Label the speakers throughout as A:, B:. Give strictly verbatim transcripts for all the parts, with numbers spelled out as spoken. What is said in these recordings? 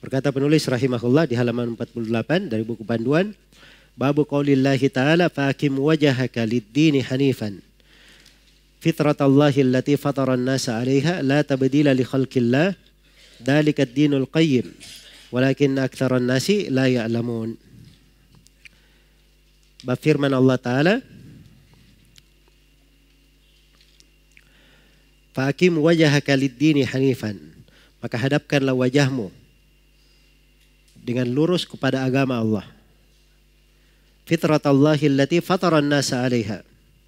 A: Berkata penulis rahimahullah di halaman empat puluh delapan dari buku panduan, Babu qaulillahi ta'ala fa'akim wajhaka lid-dini hanifan fitratallahi allati fatara an-nasa 'alaiha la tabdila li khalqillah dzalika ad-dinul qayyim walakinna aktsaran nasi la ya'lamun. Bab firman Allah Ta'ala, fa'akim wajhaka lid-dini hanifan, maka hadapkanlah wajahmu dengan lurus kepada agama Allah. Fitratallahi allati fatara an-nasa 'alaiha,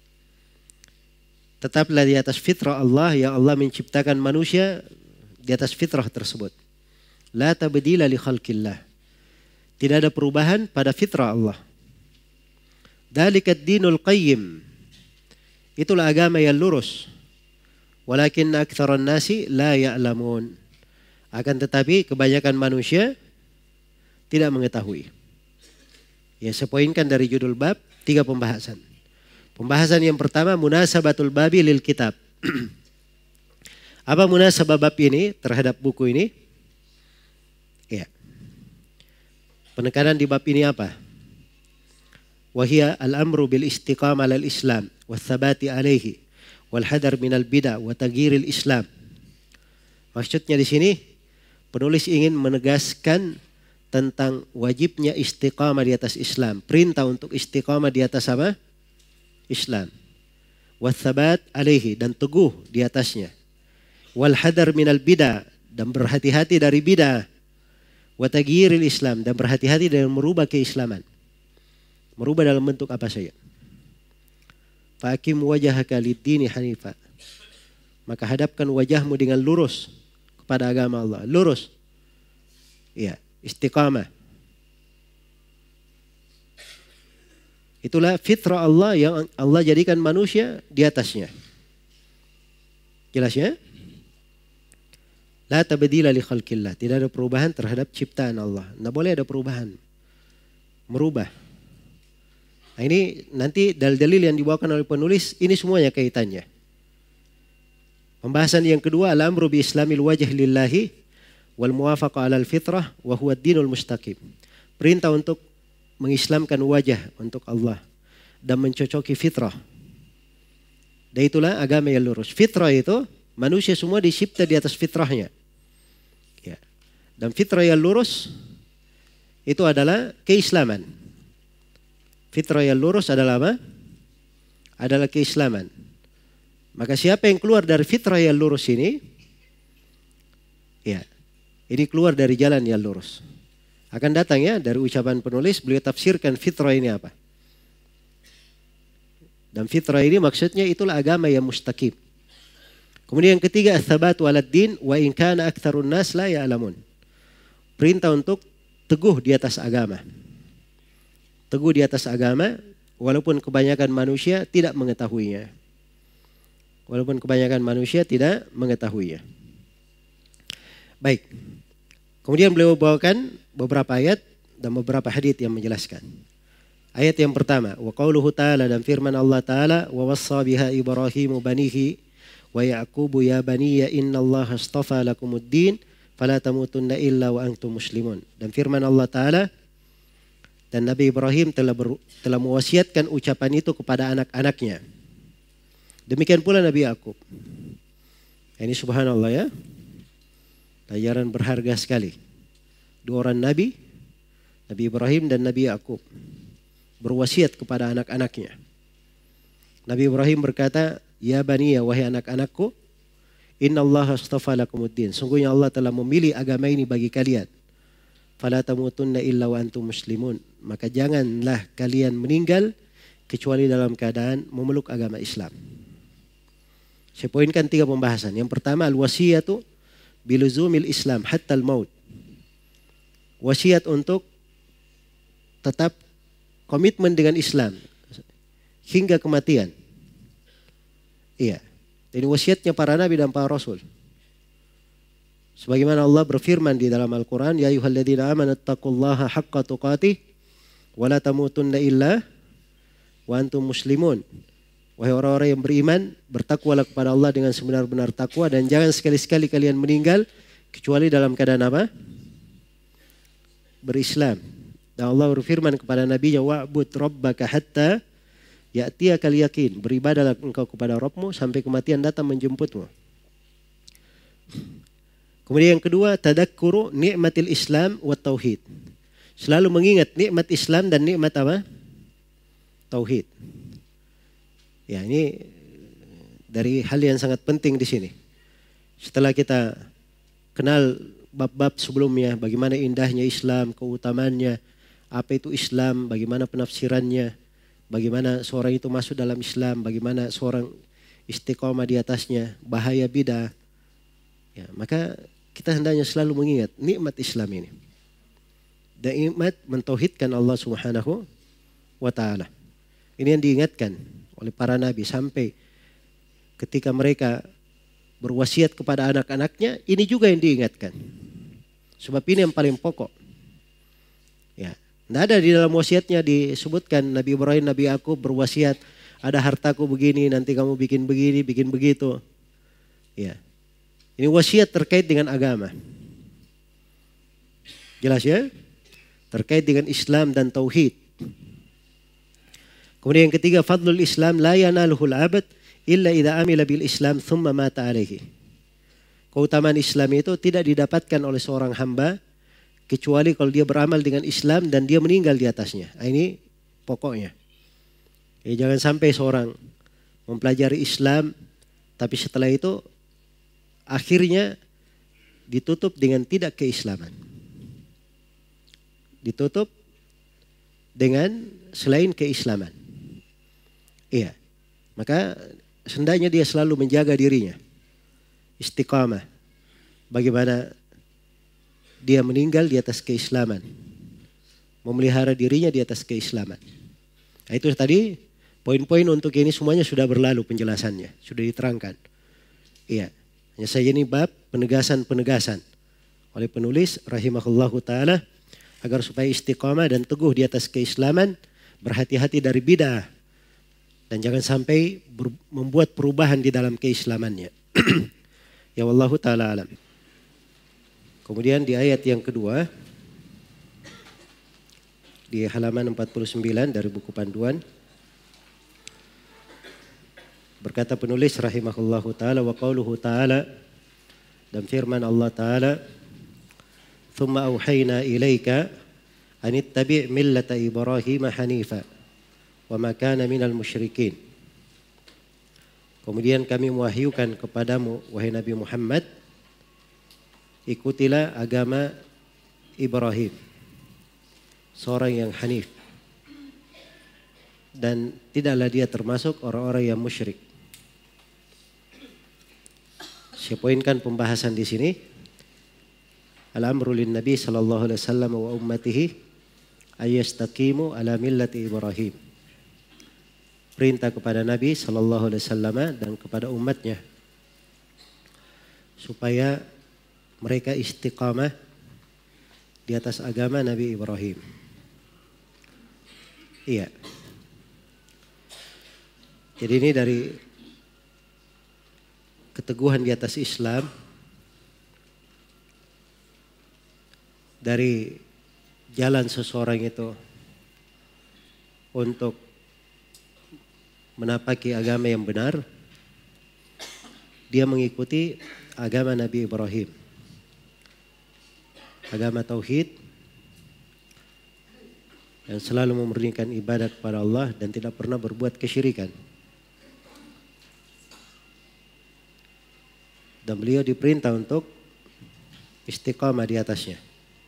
A: tetaplah di atas fitrah Allah yang Allah menciptakan manusia di atas fitrah tersebut. La tabdila li khalqillah, tidak ada perubahan pada fitrah Allah. Dzalika ad-dinul qayyim, itulah agama yang lurus. Walakinna aktsaran nasi la ya'lamun, akan tetapi kebanyakan manusia tidak mengetahui. Ya, saya poinkan dari judul bab tiga pembahasan. Pembahasan yang pertama, munasabatul babi lil kitab. Apa munasabah bab ini terhadap buku ini? Ya. Penekanan di bab ini apa? Wahia al-amru bil istiqamah lil Islam wa thabati alaihi wal hadar minal bid'ah wa taghyiril Islam. Maksudnya di sini penulis ingin menegaskan tentang wajibnya istiqamah di atas Islam, perintah untuk istiqamah di atas apa? Islam. Wa thabat alaihi, dan teguh di atasnya. Wal hadar minal bid'ah, dan berhati-hati dari bid'ah. Wa taghyiril Islam, dan berhati-hati dalam merubah keislaman. Merubah dalam bentuk apa saja. Fa'akim wajhaka lid-dini hanifa, maka hadapkan wajahmu dengan lurus kepada agama Allah. Lurus, ya, istiqamah. Itulah fitrah Allah yang Allah jadikan manusia di atasnya. Jelas ya? La tabdila li khalqillah, tidak ada perubahan terhadap ciptaan Allah. Tidak boleh ada perubahan, merubah. Nah, ini nanti dalil-dalil yang dibawakan oleh penulis, ini semuanya kaitannya. Pembahasan yang kedua, al-amru bi islamil wajh lillahi wal muwafaqah 'alal fitrah wa huwa ad-dinul mustaqim. Perintah untuk mengislamkan wajah untuk Allah dan mencocoki fitrah. Dan itulah agama yang lurus. Fitrah itu manusia semua dicipta di atas fitrahnya. Ya. Dan fitrah yang lurus itu adalah keislaman. Fitrah yang lurus adalah apa? Adalah keislaman. Maka siapa yang keluar dari fitrah yang lurus ini, ya, ini keluar dari jalan yang lurus. Akan datang ya dari ucapan penulis, beliau tafsirkan fitrah ini apa. Dan fitrah ini maksudnya itulah agama yang mustaqim. Kemudian yang ketiga, ats-tsabatu 'alad din wa in kana aktsarun nas la ya'lamun. Perintah untuk teguh di atas agama. Teguh di atas agama walaupun kebanyakan manusia tidak mengetahuinya. Walaupun kebanyakan manusia tidak mengetahuinya. Baik. Kemudian beliau bawakan beberapa ayat dan beberapa hadits yang menjelaskan. Ayat yang pertama, wa qauluhu ta'ala, dan firman Allah Ta'ala, wa wassa biha Ibrahimu banihi wa Yaqubu ya baniya innallaha astafa lakumuddin fala tamutunna illa wa antum muslimun. Dan firman Allah Ta'ala, dan Nabi Ibrahim telah ber, telah mewasiatkan ucapan itu kepada anak-anaknya. Demikian pula Nabi Yakub. Ini subhanallah ya. Pelajaran berharga sekali. Dua orang Nabi, Nabi Ibrahim dan Nabi Yakub, berwasiat kepada anak-anaknya. Nabi Ibrahim berkata, ya baniya, wahai anak-anakku, innallaha astafa lakumuddin. Sungguhnya Allah telah memilih agama ini bagi kalian. Fala tamutunna illa wa antum muslimun. Maka janganlah kalian meninggal kecuali dalam keadaan memeluk agama Islam. Saya poinkan tiga pembahasan. Yang pertama, al-wasiyatu biluzumil Islam hatta al-maut. Wasiat untuk tetap komitmen dengan Islam hingga kematian. Iya. Ini wasiatnya para nabi dan para rasul. Sebagaimana Allah berfirman di dalam Al-Quran, ya ayyuhalladzina amanu taqullaha haqqa tuqatih wa la tamutunna illa wa antum muslimun. Wahai orang-orang yang beriman, bertakwalah kepada Allah dengan sebenar-benar takwa dan jangan sekali-sekali kalian meninggal kecuali dalam keadaan apa? berislam. Dan Allah berfirman kepada Nabi-Nya, wa'bud rabbaka hatta ya'tiyakal yakin. Beribadahlah engkau kepada Rabbmu sampai kematian datang menjemputmu. Kemudian yang kedua, tadakkuru nikmatil Islam wa tauhid. Selalu mengingat nikmat Islam dan nikmat apa? Tauhid. Ya, ini dari hal yang sangat penting di sini. Setelah kita kenal bab-bab sebelumnya, bagaimana indahnya Islam, keutamaannya, apa itu Islam, bagaimana penafsirannya, bagaimana seorang itu masuk dalam Islam, bagaimana seorang istiqomah di atasnya, bahaya bidah. Ya, maka kita hendaknya selalu mengingat nikmat Islam ini. Dan nikmat mentauhidkan Allah Subhanahu wa taala. Ini yang diingatkan oleh para nabi sampai ketika mereka berwasiat kepada anak-anaknya, ini juga yang diingatkan. Sebab ini yang paling pokok. Ya, tidak ada di dalam wasiatnya disebutkan Nabi Ibrahim, Nabi Yakub berwasiat, ada hartaku begini, nanti kamu bikin begini, bikin begitu. Ya. Ini wasiat terkait dengan agama. Jelas ya? Terkait dengan Islam dan tauhid. Kemudian yang ketiga, fadlul Islam la yanaluhul abad illa idza amila bil Islam thumma mata alaihi. Keutamaan Islam itu tidak didapatkan oleh seorang hamba kecuali kalau dia beramal dengan Islam dan dia meninggal di atasnya. Nah, ini pokoknya. Ya, jangan sampai seorang mempelajari Islam tapi setelah itu akhirnya ditutup dengan tidak keislaman. Ditutup dengan selain keislaman. Iya. Maka hendaknya dia selalu menjaga dirinya. Istiqamah. Bagaimana dia meninggal di atas keislaman. Memelihara dirinya di atas keislaman. Nah, itu tadi poin-poin untuk ini semuanya sudah berlalu penjelasannya. Sudah diterangkan. Iya. Hanya saja ini bab penegasan-penegasan oleh penulis rahimahullahu ta'ala agar supaya istiqamah dan teguh di atas keislaman, berhati-hati dari bid'ah dan jangan sampai ber- membuat perubahan di dalam keislamannya. Ya wallahu ta'ala alam. Kemudian di ayat yang kedua di halaman empat puluh sembilan dari buku panduan berkata penulis rahimahullahu ta'ala wa qauluhu ta'ala, dan firman Allah ta'ala, thumma auhayna ilaika anittabi' millata Ibrahim hanifa wa ma kana minal musyrikin. Kemudian kami mewahyukan kepadamu wahai Nabi Muhammad, ikutilah agama Ibrahim, seorang yang hanif dan tidaklah dia termasuk orang-orang yang musyrik. Saya poinkan pembahasan di sini. Al-amru lin Nabi sallallahu alaihi wasallam wa ummatihi ayastaqimu ala millati Ibrahim. Perintah kepada Nabi sallallahu alaihi wasallam dan kepada umatnya supaya mereka istiqamah di atas agama Nabi Ibrahim. Iya. Jadi ini dari keteguhan di atas Islam, dari jalan seseorang itu untuk menapaki agama yang benar, dia mengikuti agama Nabi Ibrahim, agama tauhid yang selalu memurnikan ibadat kepada Allah dan tidak pernah berbuat kesyirikan. Dan beliau diperintah untuk istiqamah di atasnya.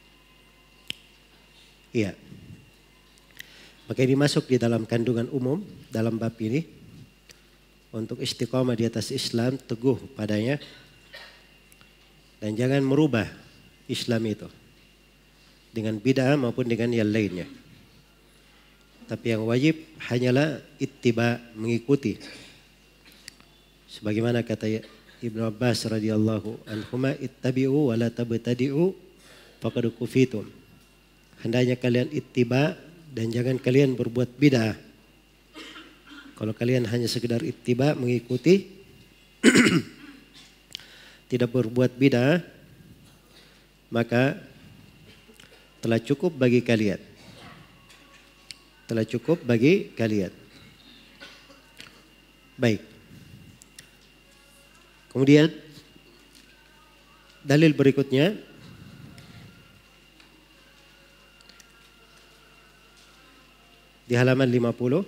A: Iya. Maka ini masuk di dalam kandungan umum dalam bab ini. Untuk istiqamah di atas Islam, teguh padanya. Dan jangan merubah Islam itu dengan bid'ah maupun dengan yang lainnya. Tapi yang wajib hanyalah ittiba, mengikuti. Sebagaimana kata Ibnu Abbas radhiyallahu anhuma, ittabi'u wa la tabtadi'u faqad kufitum. Hendaknya kalian ittiba dan jangan kalian berbuat bid'ah. Kalau kalian hanya sekedar ittiba, mengikuti, tidak berbuat bid'ah, maka telah cukup bagi kalian. Telah cukup bagi kalian. Baik. Kemudian dalil berikutnya di halaman lima puluh.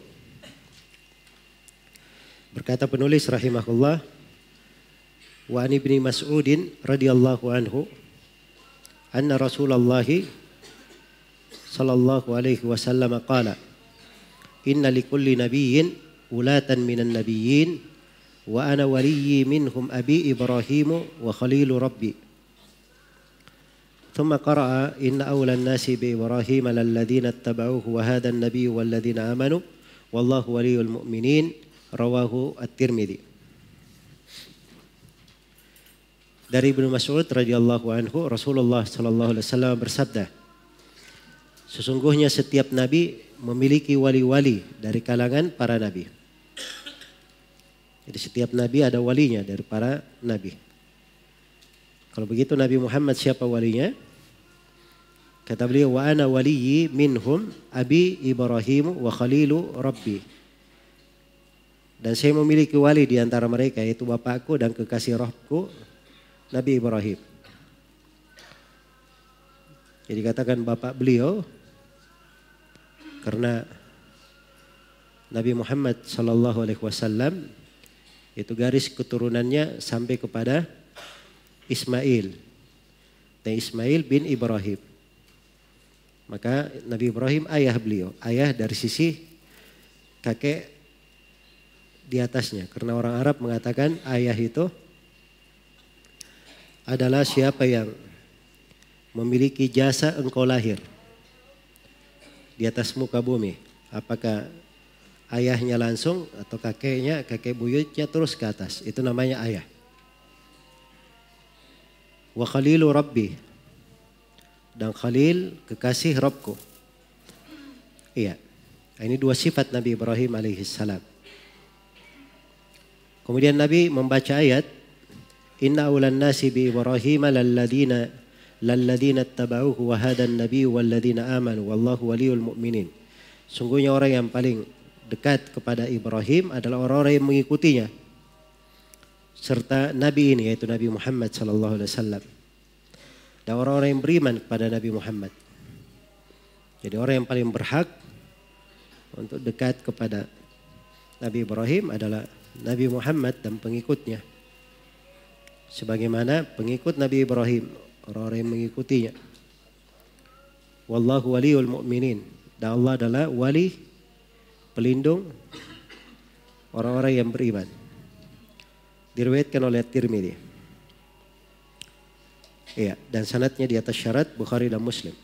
A: Berkata penulis rahimahullah, wa an ibni Mas'udin radhiyallahu anhu anna Rasulullah sallallahu alaihi wasallam qala inna likulli nabiyyin ulatan minan nabiyyin wa ana waliyyi minhum abi Ibrahim wa khalilu rabbi. ثم قرأ إن أولى الناس بإبراهيم للذين اتبعوه وهذا النبي والذين آمنوا والله ولي المؤمنين رواه الترمذي. Dari Ibnu Mas'ud radhiyallahu anhu, Rasulullah sallallahu alaihi wasallam bersabda, sesungguhnya setiap nabi memiliki wali-wali dari kalangan para nabi. Jadi setiap nabi ada walinya dari para nabi. Kalau begitu Nabi Muhammad siapa walinya? Kata beliau, wa ana waliyyi minhum abi Ibrahim wa khalilu rabbi. Dan saya memiliki wali di antara mereka, yaitu bapakku dan kekasih rohku, Nabi Ibrahim. Jadi katakan bapak beliau, karena Nabi Muhammad sallallahu alaihi wasallam itu garis keturunannya sampai kepada Ismail. Dan Ismail bin Ibrahim. Maka Nabi Ibrahim ayah beliau, ayah dari sisi kakek di atasnya. Karena orang Arab mengatakan ayah itu adalah siapa yang memiliki jasa engkau lahir di atas muka bumi. Apakah ayahnya langsung atau kakeknya, kakek buyutnya terus ke atas. Itu namanya ayah. Wa khalilu rabbi, dan khalil kekasih Rabbku. Iya, ini dua sifat Nabi Ibrahim alaihi salam. Kemudian Nabi membaca ayat, inna awlan nasi bi Ibrahim lalladina lalladina ittaba'uhu wa hadan nabiyyu walladina amanu wallahu waliyul mu'minin. Sungguhnya orang yang paling dekat kepada Ibrahim adalah orang-orang yang mengikutinya, serta Nabi ini yaitu Nabi Muhammad sallallahu alaihi wasallam, dan orang-orang yang beriman kepada Nabi Muhammad. Jadi orang yang paling berhak untuk dekat kepada Nabi Ibrahim adalah Nabi Muhammad dan pengikutnya. Sebagaimana pengikut Nabi Ibrahim, orang-orang yang mengikutinya. Wallahu waliyul mu'minin, dan Allah adalah wali, pelindung orang-orang yang beriman. Diriwayatkan oleh Tirmidzi. Iya, dan sanadnya di atas syarat Bukhari dan Muslim.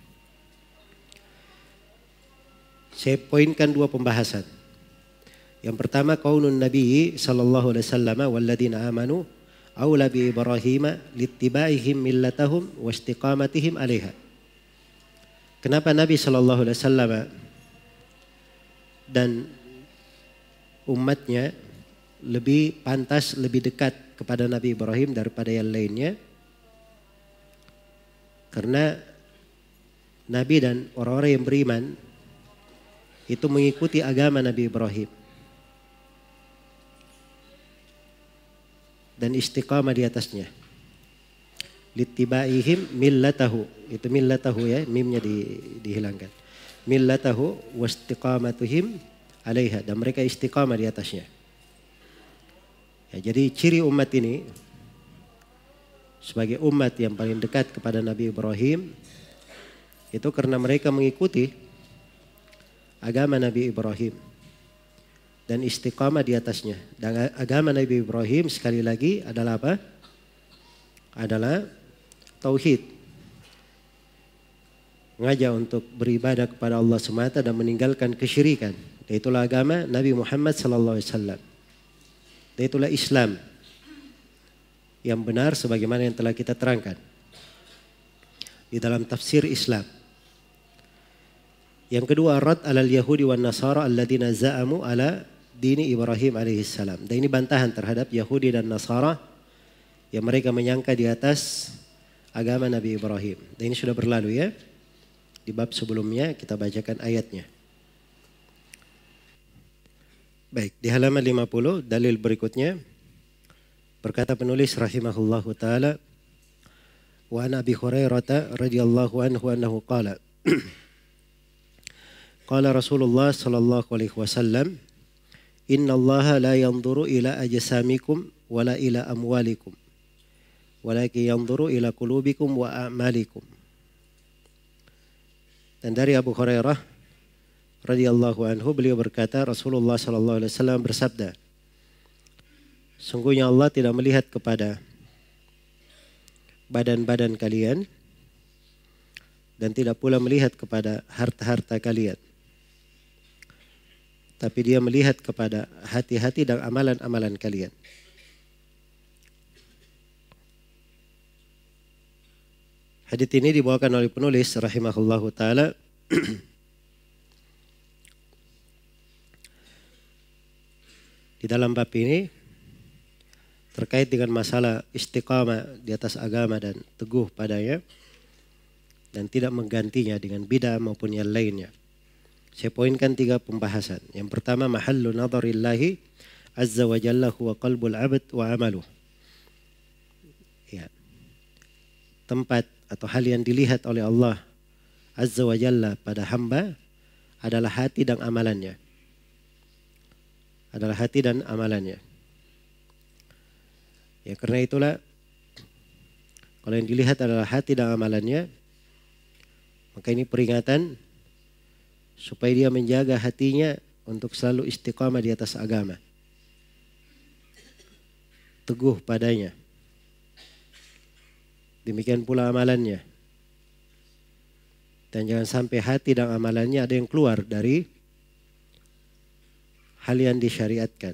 A: Saya poinkan dua pembahasan. Yang pertama, qaulun Nabi sallallahu alaihi wasallam walladzina amanu aula bi Ibrahim littibaihim millatahum wa istiqamatihim 'alaiha. Kenapa Nabi sallallahu alaihi wasallam dan umatnya lebih pantas, lebih dekat kepada Nabi Ibrahim daripada yang lainnya? Karena Nabi dan orang-orang yang beriman itu mengikuti agama Nabi Ibrahim dan istiqamah di atasnya. Littibaihim millatahu, itu millatahu ya, mimnya di, dihilangkan. Millatahu wastiqamatuhim 'alaiha, dan mereka istiqamah di atasnya. Ya, jadi ciri umat ini sebagai umat yang paling dekat kepada Nabi Ibrahim itu karena mereka mengikuti agama Nabi Ibrahim dan istiqamah di atasnya. Dan agama Nabi Ibrahim sekali lagi adalah apa? Adalah tauhid. Mengajak untuk beribadah kepada Allah semata dan meninggalkan kesyirikan. Dan itulah agama Nabi Muhammad sallallahu alaihi wasallam. Dan itulah Islam yang benar sebagaimana yang telah kita terangkan di dalam tafsir Islam. Yang kedua, rad alal yahudi wan nasara alladzina za'amu ala dini Ibrahim alaihi salam. Dan ini bantahan terhadap Yahudi dan Nasara yang mereka menyangka di atas agama Nabi Ibrahim. Dan ini sudah berlalu ya. Di bab sebelumnya kita bacakan ayatnya. Baik, di halaman lima puluh dalil berikutnya berkata penulis rahimahullahu taala, wa an Abi Hurairah radhiyallahu anhu annahu qala qala Rasulullah sallallahu alaihi wasallam, inna Allah la yanzuru ila ajsamikum wala ila amwalikum walakin yanzuru ila qulubikum wa a'malikum. Dan dari Abu Hurairah radhiyallahu anhu beliau berkata, Rasulullah sallallahu alaihi wasallam bersabda, sungguhnya Allah tidak melihat kepada badan-badan kalian dan tidak pula melihat kepada harta-harta kalian, tapi Dia melihat kepada hati-hati dan amalan-amalan kalian. Hadits ini dibawakan oleh penulis rahimahullahu taala di dalam bab ini terkait dengan masalah istiqamah di atas agama dan teguh padanya dan tidak menggantinya dengan bidah maupun yang lainnya. Saya poinkan tiga pembahasan. Yang pertama, mahallu nadharillahi azza wa jalla huwa qalbul abd wa amaluh. Ya. Tempat atau hal yang dilihat oleh Allah azza wa jalla pada hamba adalah hati dan amalannya. Adalah hati dan amalannya. Ya, karena itulah kalau yang dilihat adalah hati dan amalannya, maka ini peringatan supaya dia menjaga hatinya untuk selalu istiqamah di atas agama, teguh padanya. Demikian pula amalannya. Dan jangan sampai hati dan amalannya ada yang keluar dari hal yang disyariatkan.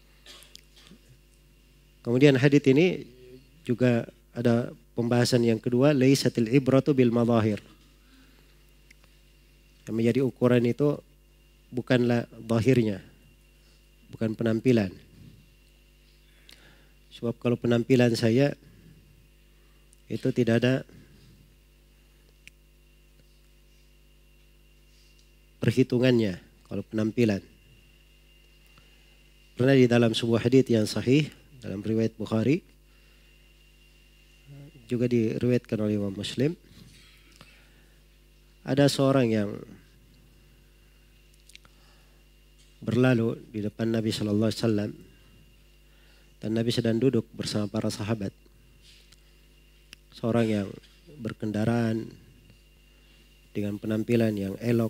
A: Kemudian hadits ini juga ada pembahasan yang kedua, laisatil ibratu bil madahir. Yang menjadi ukuran itu bukanlah zahirnya, bukan penampilan. Sebab kalau penampilan saya itu tidak ada perhitungannya kalau penampilan. Karena di dalam sebuah hadits yang sahih dalam riwayat Bukhari, juga diriwayatkan oleh Imam Muslim, ada seorang yang berlalu di depan Nabi Shallallahu Alaihi Wasallam dan Nabi sedang duduk bersama para sahabat. Seorang yang berkendaraan dengan penampilan yang elok.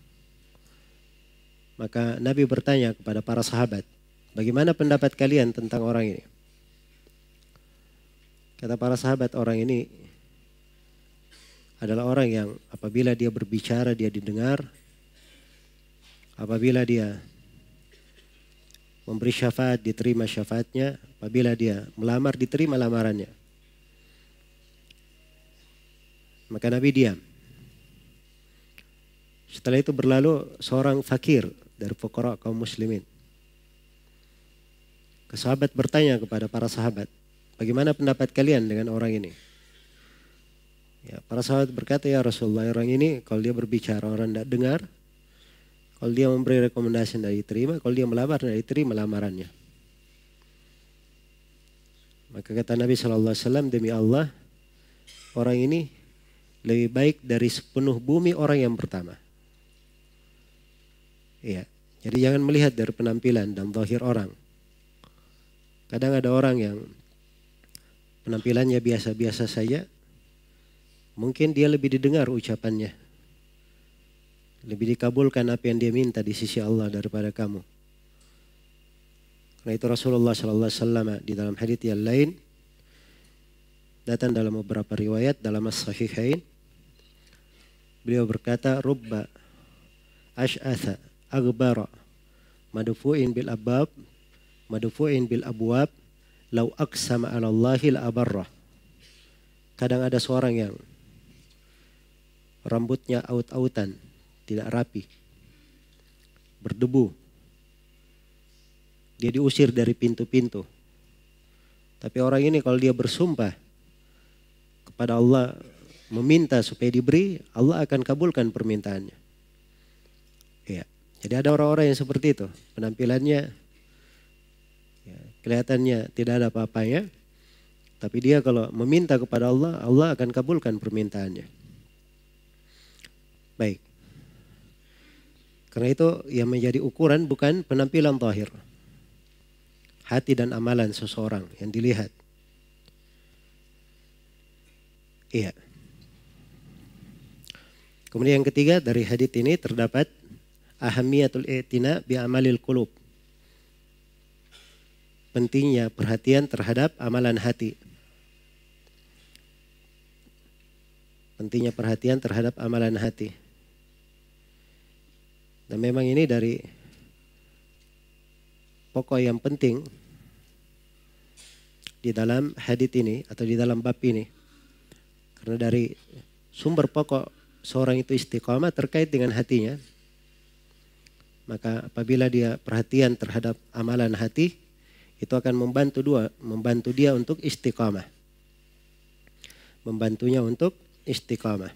A: Maka Nabi bertanya kepada para sahabat, bagaimana pendapat kalian tentang orang ini? Kata para sahabat, orang ini adalah orang yang apabila dia berbicara dia didengar, apabila dia memberi syafaat diterima syafaatnya, apabila dia melamar diterima lamarannya. Maka Nabi diam. Setelah itu berlalu seorang fakir dari fuqara kaum muslimin. Sahabat bertanya kepada para sahabat, bagaimana pendapat kalian dengan orang ini? Ya, para sahabat berkata, ya Rasulullah, orang ini kalau dia berbicara orang tidak dengar, kalau dia memberi rekomendasi tidak diterima, kalau dia melamar tidak diterima lamarannya. Maka kata Nabi shallallahu alaihi wasallam, demi Allah, orang ini lebih baik dari sepenuh bumi orang yang pertama. Iya, jadi jangan melihat dari penampilan dan zahir orang. Kadang ada orang yang penampilannya biasa-biasa saja, mungkin dia lebih didengar ucapannya, lebih dikabulkan apa yang dia minta di sisi Allah daripada kamu. Karena itu Rasulullah shallallahu alaihi wasallam di dalam hadits yang lain, datang dalam beberapa riwayat dalam as-sahihain, beliau berkata, rubba ash'atha aghbara madfu'in bil abab madfu'in bil abwab lau aqsama 'ala Allahi la abarrah. Kadang ada seorang yang rambutnya aut-autan, tidak rapi, berdebu. Dia diusir dari pintu-pintu. Tapi orang ini kalau dia bersumpah kepada Allah meminta supaya diberi, Allah akan kabulkan permintaannya. Ya. Jadi ada orang-orang yang seperti itu, penampilannya ya, kelihatannya tidak ada apa-apanya, tapi dia kalau meminta kepada Allah, Allah akan kabulkan permintaannya. Baik. Karena itu yang menjadi ukuran bukan penampilan zahir, hati dan amalan seseorang yang dilihat. Iya. Kemudian yang ketiga dari hadits ini terdapat ahamiyatul i'tina bi amalil qulub. Pentingnya perhatian terhadap amalan hati. Pentingnya perhatian terhadap amalan hati. Dan memang ini dari pokok yang penting di dalam hadits ini atau di dalam bab ini. Karena dari sumber pokok seorang itu istiqamah terkait dengan hatinya. Maka apabila dia perhatian terhadap amalan hati, itu akan membantu dua, membantu dia untuk istiqamah. Membantunya untuk istiqamah.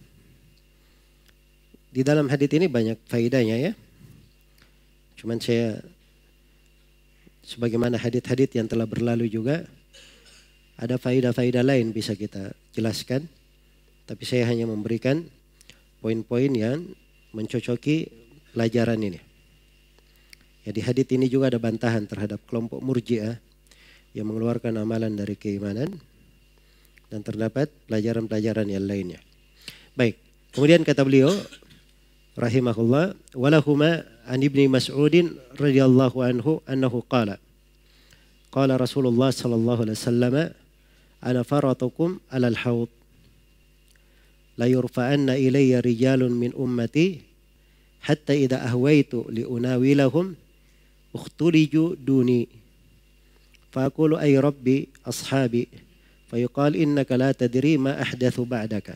A: Di dalam hadits ini banyak faedahnya ya. Cuman saya sebagaimana hadits-hadits yang telah berlalu juga ada faedah-faedah lain bisa kita jelaskan. Tapi saya hanya memberikan poin-poin yang mencocoki pelajaran ini. Ya, di hadits ini juga ada bantahan terhadap kelompok Murji'ah yang mengeluarkan amalan dari keimanan dan terdapat pelajaran-pelajaran yang lainnya. Baik, kemudian kata beliau rahimahullah, walahuma an ibni Mas'udin radhiyallahu anhu annahu qala qala Rasulullah sallallahu alaihi wasallam ana faratukum alal haud la yurfa'anna ilayya rijalun min ummati hatta idza ahwaitu li unawilahum ukhtuliju duni faqulu ay rabbi ashabi fayuqal innaka la tadri ma ahdathu ba'daka.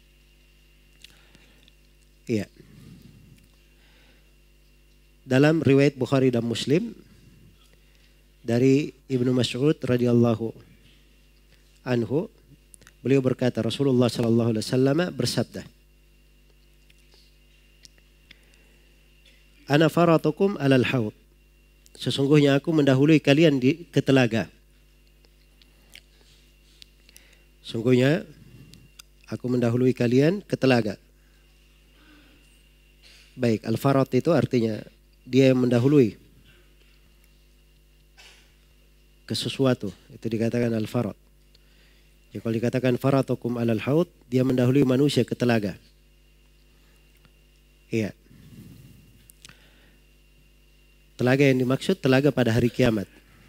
A: Iya. Dalam riwayat Bukhari dan Muslim dari Ibnu Mas'ud radhiyallahu anhu, beliau berkata Rasulullah sallallahu alaihi wasallam bersabda, ana faratukum alal haud. Sesungguhnya aku mendahului kalian di ke telaga. Sungguhnya aku mendahului kalian ke telaga. Baik, al-farat itu artinya dia yang mendahului ke sesuatu, itu dikatakan al-farat. Ya, kalau dikatakan faratukum alal haud, dia mendahului manusia ke telaga. Iya. Telaga yang dimaksud telaga pada hari kiamat.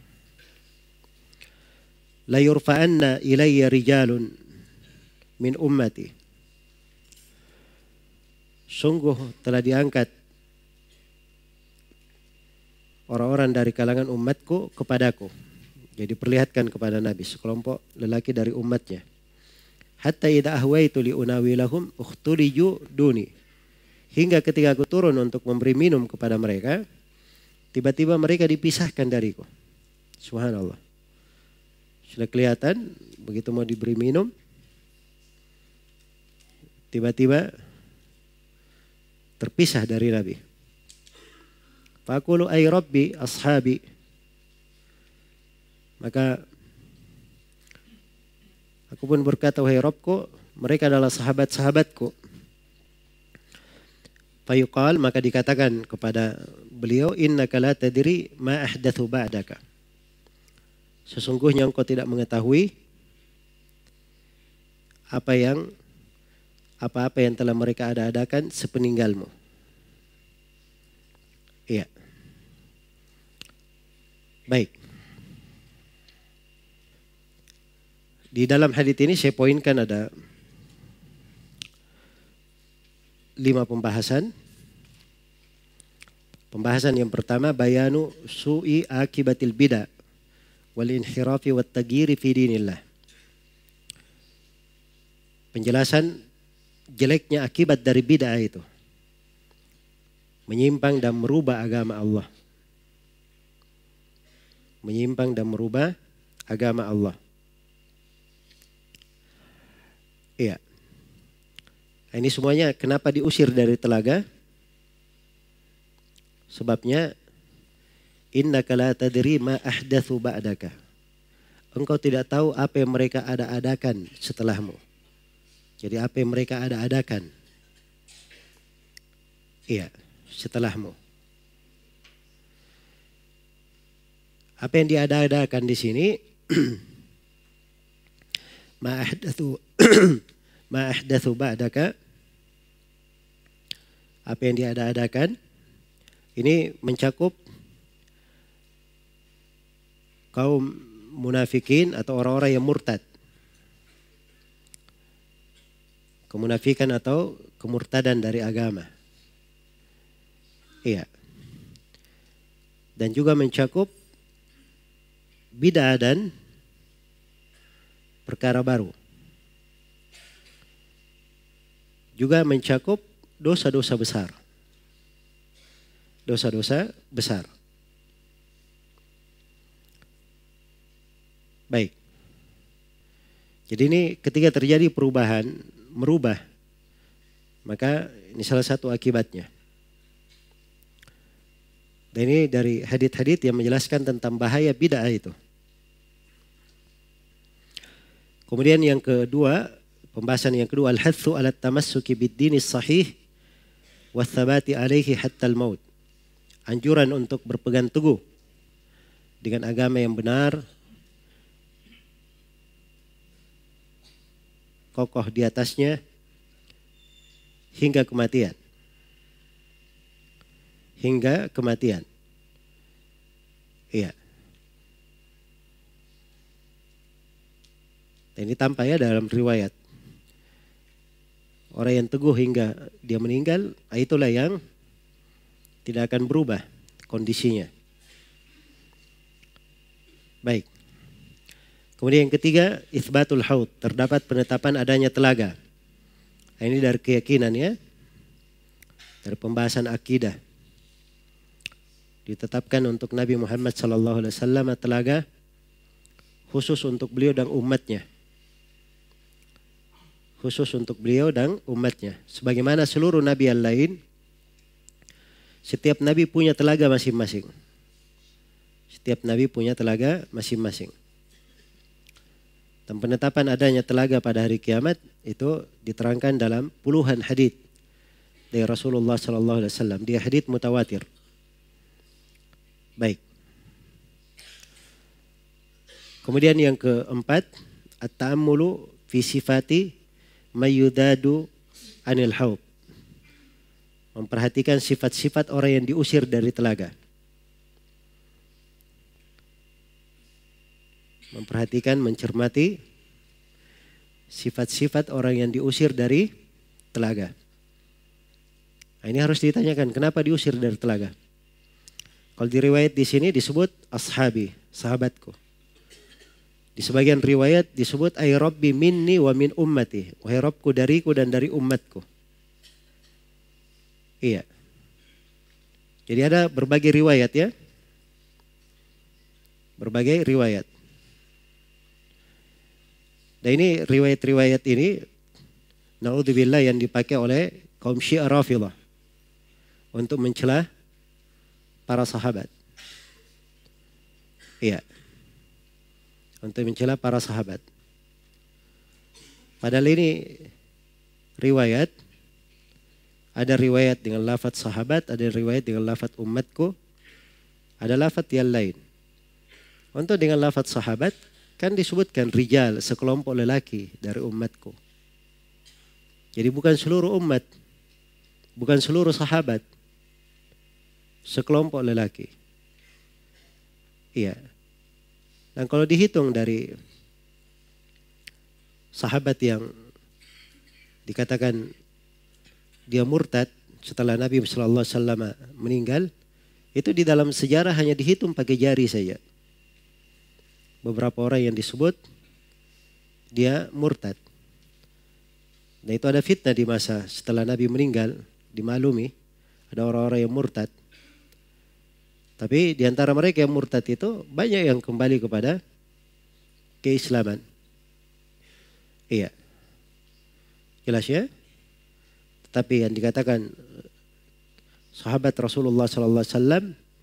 A: La yurfa'anna ilayya rijalun min ummati. Sungguh telah diangkat orang-orang dari kalangan umatku kepadaku. Jadi perlihatkan kepada Nabi sekelompok lelaki dari umatnya. Hatta idza ahwaitu li unawilahum ukhtuliju duni. Hingga ketika aku turun untuk memberi minum kepada mereka, tiba-tiba mereka dipisahkan dariku. Subhanallah. Sudah kelihatan begitu mau diberi minum, tiba-tiba terpisah dari Nabi. Faqulu ay rabbi ashabi. Maka aku pun berkata, wahai Rabbku, mereka adalah sahabat-sahabatku. Fayuqal, maka dikatakan kepada beliau, innaka la tadri ma ahdathu ba'daka. Sesungguhnya engkau tidak mengetahui apa yang apa-apa yang telah mereka ada-adakan sepeninggalmu. Iya. Baik. Di dalam hadits ini saya poinkan ada lima pembahasan. Pembahasan yang pertama, bayanu su'i akibatil bid'ah wal inhirafi wat taghyiri fi dinillah. Penjelasan jeleknya akibat dari bid'ah itu. Menyimpang dan merubah agama Allah. Menyimpang dan merubah agama Allah. Iya. Ini semuanya kenapa diusir dari telaga? Sebabnya innaka la tadri ma ahdatsu ba'daka. Engkau tidak tahu apa yang mereka ada-adakan setelahmu. Jadi apa yang mereka ada-adakan. Iya, setelahmu. Apa yang diada-adakan di sini? Ma ahdatsu ma ahdatsu ba'daka. Apa yang diada-adakan? Ini mencakup kaum munafikin atau orang-orang yang murtad. Kemunafikan atau kemurtadan dari agama. Iya. Dan juga mencakup bid'ah dan perkara baru. Juga mencakup dosa-dosa besar. Dosa-dosa besar. Baik. Jadi ini ketika terjadi perubahan, merubah, maka ini salah satu akibatnya. Dan ini dari hadits-hadits yang menjelaskan tentang bahaya bid'ah itu. Kemudian yang kedua, pembahasan yang kedua, al-hathu ala tamassuki bid-dinis sahih wa tsabati alaihi hatta al-maut. Anjuran untuk berpegang teguh dengan agama yang benar, kokoh di atasnya hingga kematian. Hingga kematian. Iya. Dan ini tampak ya dalam riwayat. Orang yang teguh hingga dia meninggal, itulah yang tidak akan berubah kondisinya. Baik. Kemudian yang ketiga, itsbatul haud, terdapat penetapan adanya telaga. Nah, ini dari keyakinan ya, dari pembahasan akidah. Ditetapkan untuk Nabi Muhammad sallallahu alaihi wasallam telaga khusus untuk beliau dan umatnya. Khusus untuk beliau dan umatnya. Sebagaimana seluruh nabi yang lain, setiap nabi punya telaga masing-masing. Setiap nabi punya telaga masing-masing. Dan penetapan adanya telaga pada hari kiamat itu diterangkan dalam puluhan hadits dari Rasulullah sallallahu alaihi wasallam. Dia hadits mutawatir. Baik. Kemudian yang keempat, at-ta'ammulu fi sifati mayyudadu anil haud. Memperhatikan sifat-sifat orang yang diusir dari telaga. Memperhatikan, mencermati sifat-sifat orang yang diusir dari telaga. Nah, ini harus ditanyakan, kenapa diusir dari telaga? Kalau di riwayat di sini disebut ashabi, sahabatku. Di sebagian riwayat disebut ay rabbi minni wa min ummati. Wahai Rabbku dariku dan dari umatku. Iya. Jadi ada berbagai riwayat ya. Berbagai riwayat. Dan ini riwayat-riwayat ini naudzubillah yang dipakai oleh kaum Syiah Rafidhah untuk mencela para sahabat. Iya. Untuk mencela para sahabat. Padahal ini riwayat, ada riwayat dengan lafaz sahabat, ada riwayat dengan lafaz umatku, ada lafaz yang lain. Untuk dengan lafaz sahabat kan disebutkan rijal, sekelompok lelaki dari umatku. Jadi bukan seluruh umat, bukan seluruh sahabat, sekelompok lelaki. Iya. Dan kalau dihitung dari sahabat yang dikatakan dia murtad setelah Nabi sallallahu alaihi wasallam meninggal, itu di dalam sejarah hanya dihitung pakai jari saja. Beberapa orang yang disebut dia murtad. Dan itu ada fitnah di masa setelah Nabi meninggal, dimaklumi ada orang-orang yang murtad. Tapi di antara mereka yang murtad itu banyak yang kembali kepada keislaman. Iya. Jelas ya? Tapi yang dikatakan sahabat Rasulullah sallallahu alaihi wasallam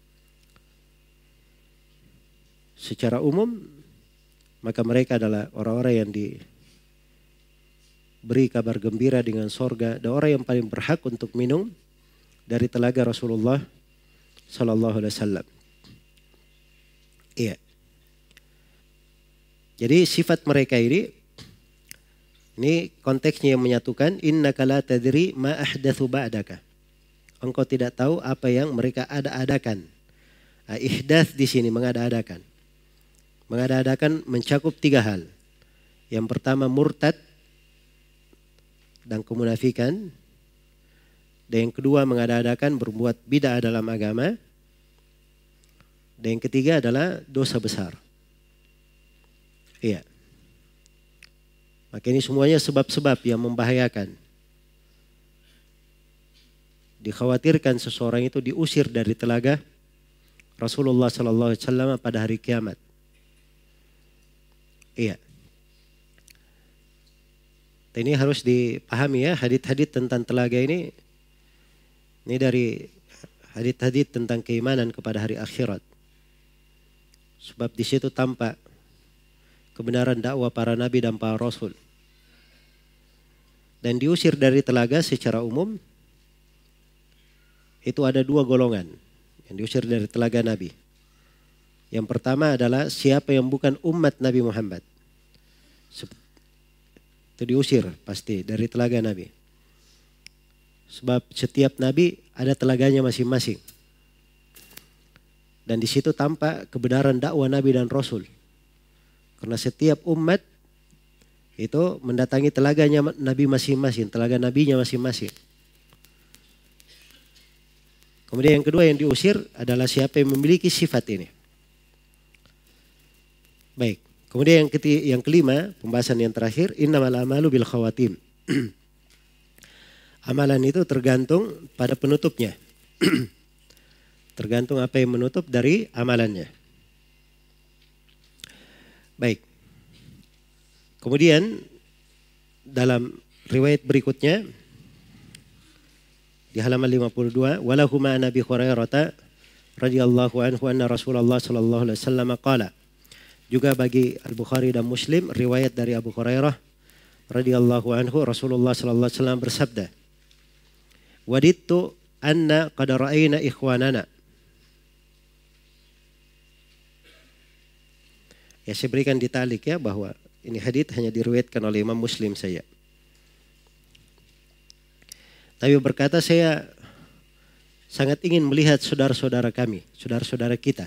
A: secara umum, maka mereka adalah orang-orang yang diberi kabar gembira dengan sorga dan orang yang paling berhak untuk minum dari telaga Rasulullah sallallahu alaihi wasallam. Iya. Jadi sifat mereka ini, ini konteksnya yang menyatukan, innaka la tadri ma ahdatsu ba'daka. Engkau tidak tahu apa yang mereka ada-adakan. Ihdats di sini mengada-adakan. Mengada-adakan mencakup tiga hal. Yang pertama murtad dan kemunafikan. Dan yang kedua mengada-adakan berbuat bid'ah dalam agama. Dan yang ketiga adalah dosa besar. Iya. Maka ini semuanya sebab-sebab yang membahayakan. Dikhawatirkan seseorang itu diusir dari telaga Rasulullah sallallahu alaihi wasallam pada hari kiamat. Iya. Ini harus dipahami ya, hadits-hadits tentang telaga ini. Ini dari hadits-hadits tentang keimanan kepada hari akhirat. Sebab di situ tampak kebenaran dakwah para nabi dan para rasul. Dan diusir dari telaga secara umum itu ada dua golongan yang diusir dari telaga Nabi. Yang pertama adalah siapa yang bukan umat Nabi Muhammad. Itu diusir pasti dari telaga Nabi. Sebab setiap Nabi ada telaganya masing-masing. Dan di situ tampak kebenaran dakwah Nabi dan Rasul. Karena setiap umat itu mendatangi telaganya Nabi masing-masing, telaga Nabinya masing-masing. Kemudian yang kedua yang diusir adalah siapa yang memiliki sifat ini. Baik. Kemudian yang, ketiga, yang kelima, pembahasan yang terakhir, innamal a'malu bil khawatim. Amalan itu tergantung pada penutupnya. Tergantung apa yang menutup dari amalannya. Baik. Kemudian dalam riwayat berikutnya di halaman lima puluh dua, walahu ma Nabi Hurairah radhiyallahu anhu anna Rasulullah sallallahu alaihi wasallam qala. Juga bagi Al-Bukhari dan Muslim riwayat dari Abu Hurairah radhiyallahu anhu Rasulullah sallallahu alaihi wasallam bersabda, "Wadittu anna qad ra'ayna ikhwanana." Ya, saya berikan ditalik ya bahwa ini hadits hanya diriwayatkan oleh Imam Muslim saja. Tapi berkata, saya sangat ingin melihat saudara-saudara kami, saudara-saudara kita.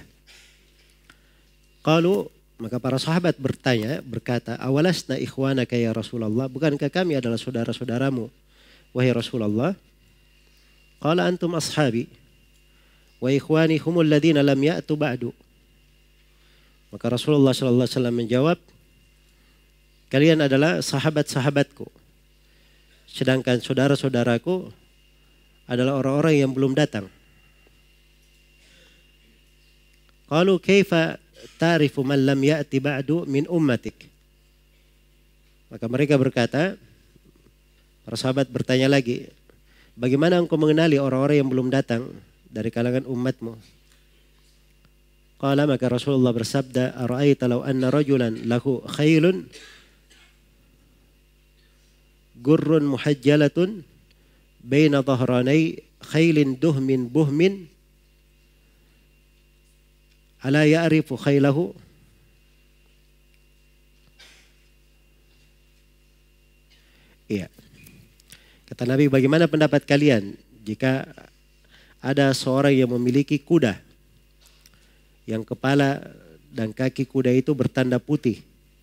A: Qalu, maka para sahabat bertanya, berkata, awalasna ikhwanaka ya Rasulullah, bukankah kami adalah saudara-saudaramu, wahai Rasulullah? Qala antum ashabi, wa ikhwani humul ladina lam ya'tu ba'du. Maka Rasulullah sallallahu alaihi wasallam menjawab, kalian adalah sahabat-sahabatku. Sedangkan saudara-saudaraku adalah orang-orang yang belum datang. Qalu kaifa ta'rifu man lam ya'ti ba'du min ummatik. Maka mereka berkata, para sahabat bertanya lagi, bagaimana engkau mengenali orang-orang yang belum datang dari kalangan umatmu? Qala, maka Rasulullah bersabda, ara'aita law anna rajulan lahu khailun gurrun muhajjalatun baina dhahranai khailin duhmin buhmin ala ya'rifu khailahu. Iya. Kata Nabi, bagaimana pendapat kalian jika ada seorang yang memiliki kuda yang kepala dan kaki kuda itu bertanda putih.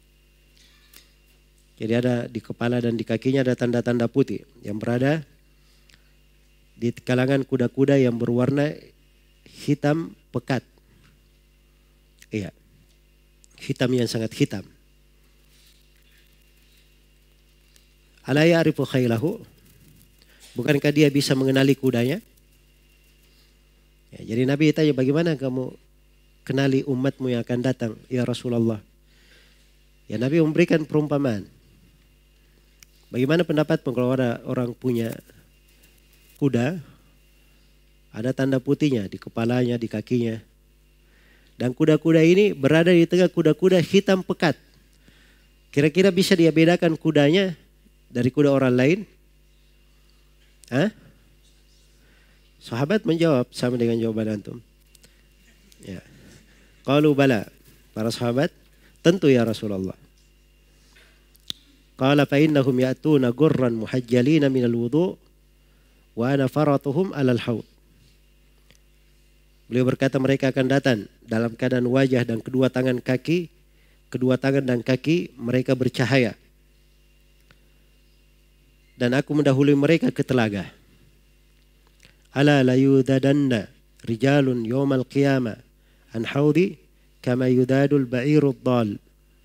A: Jadi ada di kepala dan di kakinya ada tanda-tanda putih yang berada di kalangan kuda-kuda yang berwarna hitam pekat. Iya, hitam yang sangat hitam. Ala ya'rifu khailahu, bukankah dia bisa mengenali kudanya? Ya, jadi Nabi tanya, bagaimana kamu kenali umatmu yang akan datang, ya Rasulullah? Ya, Nabi memberikan perumpamaan. Bagaimana pendapatmu kalau ada orang punya kuda, ada tanda putihnya di kepalanya, di kakinya. Dan kuda-kuda ini berada di tengah kuda-kuda hitam pekat. Kira-kira bisa dia bedakan kudanya dari kuda orang lain? Hah? Sahabat menjawab sama dengan jawaban antum. Ya. Qalu bala. Para sahabat, tentu ya Rasulullah. Qala fa innahum ya'tuna gurran muhajjalina minal wudu' wa ana faratuhum alal haud. Beliau berkata mereka akan datang dalam keadaan wajah dan kedua tangan kaki, kedua tangan dan kaki mereka bercahaya. Dan aku mendahului mereka ke telaga. Ala la yudadanna rijalun yawmal qiyamah an haudi kama yudadul ba'irud dal.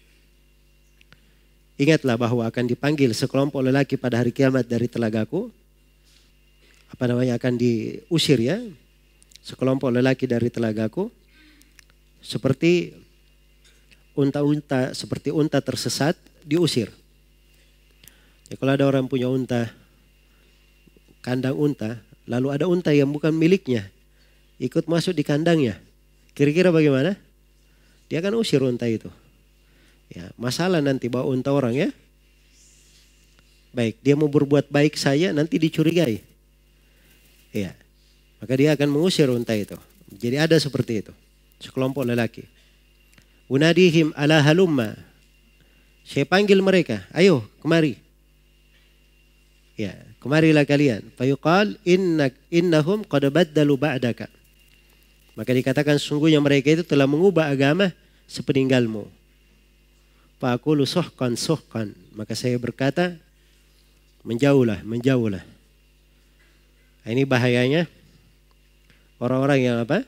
A: Ingatlah bahwa akan dipanggil sekelompok lelaki pada hari kiamat dari telagaku. Apa namanya, akan diusir ya. Sekelompok lelaki dari telagaku seperti unta-unta, seperti unta tersesat diusir. Ya, kalau ada orang punya unta, kandang unta, lalu ada unta yang bukan miliknya ikut masuk di kandangnya, kira-kira bagaimana? Dia akan usir unta itu. Ya, masalah nanti bawa unta orang ya. Baik, dia mau berbuat baik saja nanti dicurigai. Ya. Maka dia akan mengusir unta itu. Jadi ada seperti itu. Sekelompok lelaki. Unadihim ala halumma. Saya panggil mereka. Ayo kemari. Ya, kemarilah kalian. Fayuqal inna, innahum qad baddalu ba'daka. Maka dikatakan sungguhnya mereka itu telah mengubah agama sepeninggalmu. Fa'akulu sohkan sohkan. Maka saya berkata menjauhlah, menjauhlah. Nah, ini bahayanya. Orang-orang yang apa?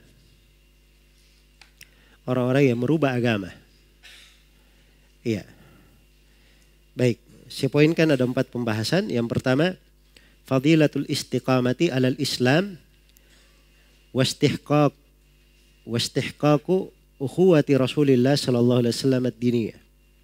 A: Orang-orang yang merubah agama. Iya. Baik, saya poinkan ada empat pembahasan. Yang pertama, fadilatul istiqamati alal Islam wastihqaq wastihqaqu ukhuwati Rasulillah sallallahu alaihi wasallam ad-diniyah.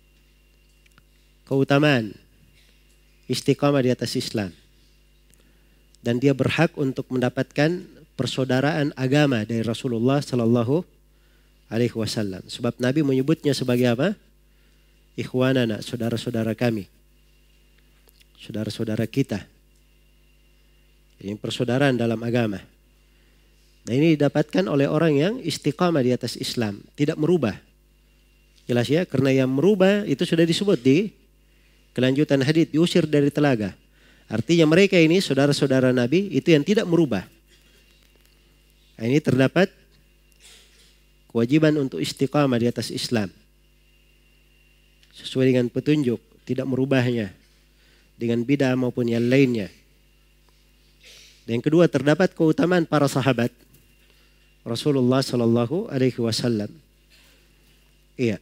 A: Keutamaan istiqamah di atas Islam. Dan dia berhak untuk mendapatkan persaudaraan agama dari Rasulullah sallallahu alaihi wasallam. Sebab Nabi menyebutnya sebagai apa? Ikhwanana, saudara-saudara kami. Saudara-saudara kita. Ini persaudaraan dalam agama. Dan ini didapatkan oleh orang yang istiqamah di atas Islam, tidak merubah. Jelas ya, karena yang merubah itu sudah disebut di kelanjutan hadits, diusir dari telaga. Artinya mereka ini saudara-saudara Nabi itu yang tidak merubah. Nah, ini terdapat kewajiban untuk istiqamah di atas Islam. Sesuai dengan petunjuk, tidak merubahnya dengan bid'ah maupun yang lainnya. Dan yang kedua, terdapat keutamaan para sahabat Rasulullah sallallahu alaihi wasallam. Iya.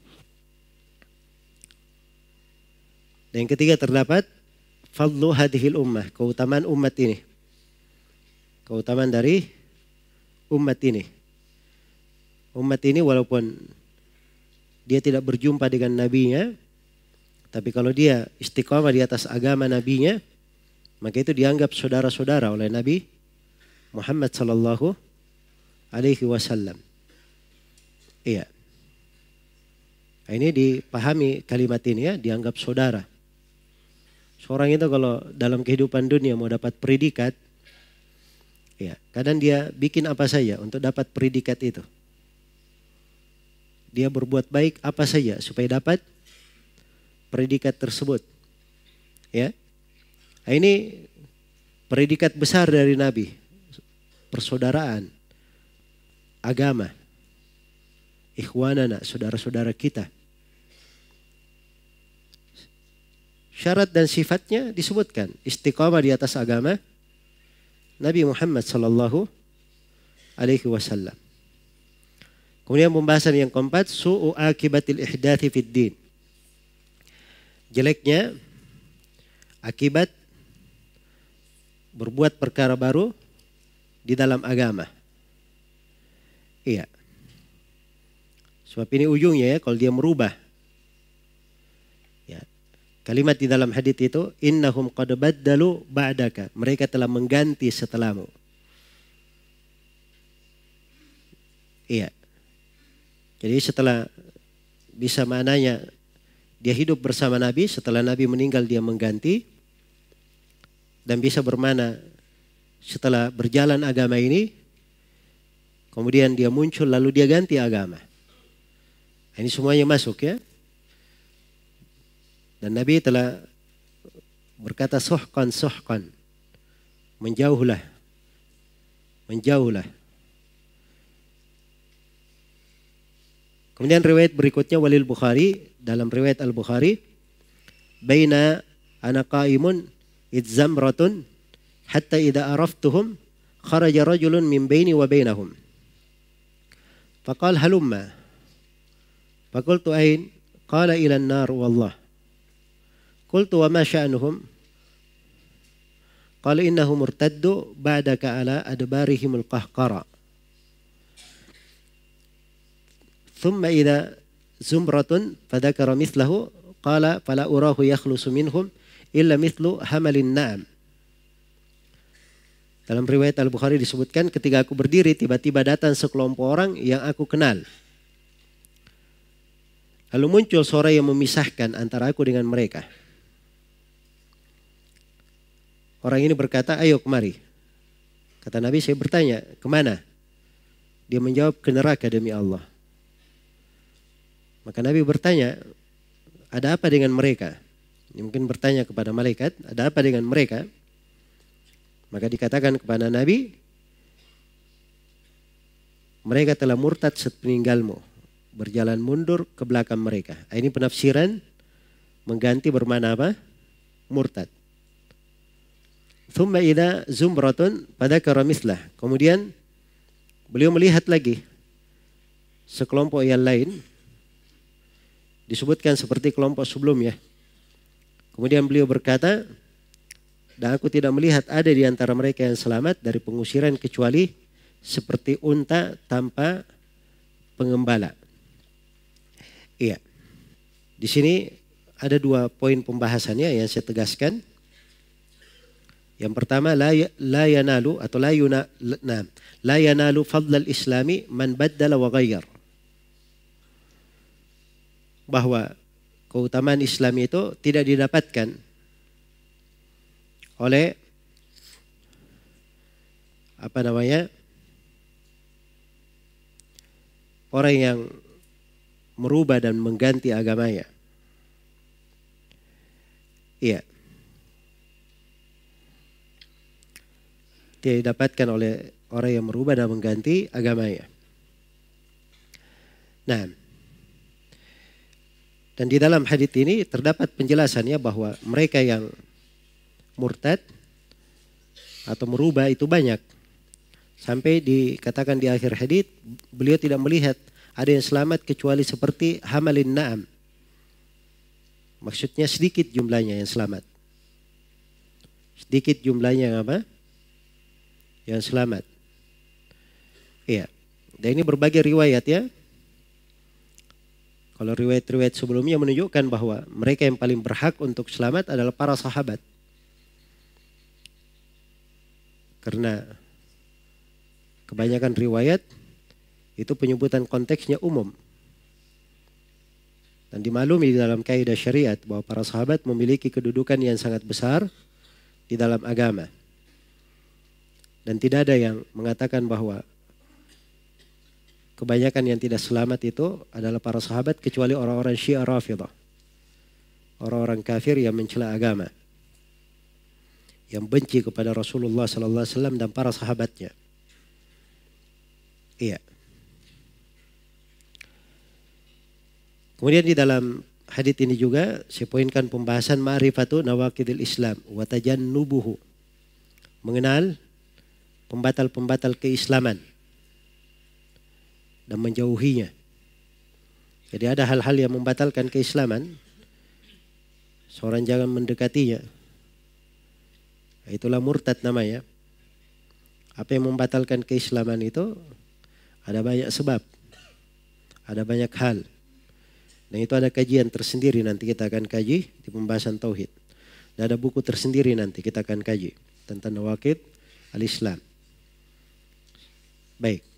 A: Dan yang ketiga, terdapat fadlu hadhil ummah, keutamaan umat ini. Keutamaan dari umat ini. Umat ini walaupun dia tidak berjumpa dengan nabinya, tapi kalau dia istiqamah di atas agama nabinya, maka itu dianggap saudara-saudara oleh Nabi Muhammad sallallahu alaihi wasallam. Iya. Nah, ini dipahami kalimat ini ya, dianggap saudara. Seorang itu kalau dalam kehidupan dunia mau dapat predikat, ya, kadang dia bikin apa saja untuk dapat predikat itu. Dia berbuat baik apa saja supaya dapat predikat tersebut. Ya. Nah, ini predikat besar dari Nabi. Persaudaraan, agama, ikhwanana, saudara-saudara kita. Syarat dan sifatnya disebutkan. Istiqamah di atas agama Nabi Muhammad sallallahu alaihi wasallam. Kemudian pembahasan yang keempat, su'u akibatil ihdathi fid din. Jeleknya akibat berbuat perkara baru di dalam agama. Iya. Sebab ini ujungnya ya, kalau dia merubah. Ya. Kalimat di dalam hadits itu, innahum qad baddalu ba'daka. Mereka telah mengganti setelahmu. Iya. Jadi setelah bisa maknanya dia hidup bersama Nabi, setelah Nabi meninggal dia mengganti. Dan bisa bermakna setelah berjalan agama ini, kemudian dia muncul lalu dia ganti agama. Ini semuanya masuk ya. Dan Nabi telah berkata suhqan suhqan. Menjauhlah. Menjauhlah. Kemudian riwayat berikutnya walil Bukhari, dalam riwayat Al-Bukhari, baina ana qaimun idzamratun hatta idza araftuhum kharaja rajulun min baini wa bainahum. Faqala halumma. Faqultu ain? Qala ila an-nar wallah. Qultu wa ma sya'nuhum? Qala innahum murtaddu ba'daka ala adbarihim al-qahqara. ثم إذا زمرة فذكر مثله قال فلا أراه يخلص منهم إلا مثل حمل النعم. Dalam riwayat Al-Bukhari disebutkan ketika aku berdiri tiba-tiba datang sekelompok orang yang aku kenal. Lalu muncul suara yang memisahkan antara aku dengan mereka. Orang ini berkata, ayo kemari. Kata Nabi, saya bertanya, kemana? Dia menjawab, ke neraka demi Allah. Maka Nabi bertanya, ada apa dengan mereka? Ini mungkin bertanya kepada malaikat, ada apa dengan mereka? Maka dikatakan kepada Nabi, mereka telah murtad sepeninggalmu, berjalan mundur ke belakang mereka. Ini penafsiran mengganti bermakna apa? Murtad. Thumma idza zumratun fadzakara mislah. Kemudian beliau melihat lagi sekelompok yang lain, disebutkan seperti kelompok sebelumnya. Kemudian beliau berkata, dan aku tidak melihat ada di antara mereka yang selamat dari pengusiran kecuali seperti unta tanpa pengembala. Iya. Di sini ada dua poin pembahasannya yang saya tegaskan. Yang pertama, la, la yanalu atau la yuna, nah, la yanalu fadlal islami man baddala wa ghayyar. Bahwa keutamaan Islam itu tidak didapatkan oleh apa namanya orang yang merubah dan mengganti agamanya. Iya. Tidak didapatkan oleh orang yang merubah dan mengganti agamanya. Nah, dan di dalam hadits ini terdapat penjelasannya bahwa mereka yang murtad atau merubah itu banyak. Sampai dikatakan di akhir hadits, beliau tidak melihat ada yang selamat kecuali seperti hamalin na'am. Maksudnya sedikit jumlahnya yang selamat. Sedikit jumlahnya yang apa? Yang selamat. Iya. Dan ini berbagai riwayat ya. Kalau riwayat-riwayat sebelumnya menunjukkan bahwa mereka yang paling berhak untuk selamat adalah para sahabat. Karena kebanyakan riwayat itu penyebutan konteksnya umum. Dan dimaklumi di dalam kaidah syariat bahwa para sahabat memiliki kedudukan yang sangat besar di dalam agama. Dan tidak ada yang mengatakan bahwa kebanyakan yang tidak selamat itu adalah para sahabat kecuali orang-orang Syiah Rafidah. Orang-orang kafir yang mencela agama. Yang benci kepada Rasulullah sallallahu alaihi wasallam dan para sahabatnya. Iya. Kemudian di dalam hadits ini juga saya poinkan pembahasan ma'rifatu nawaqidil Islam wa tajannubuhu. Mengenal pembatal-pembatal keislaman dan menjauhinya. Jadi ada hal-hal yang membatalkan keislaman, seorang jangan mendekatinya. Itulah murtad namanya. Apa yang membatalkan keislaman itu ada banyak sebab, ada banyak hal. Dan itu ada kajian tersendiri nanti kita akan kaji di pembahasan tauhid. Dan ada buku tersendiri nanti kita akan kaji tentang nawaqid al-Islam. Baik.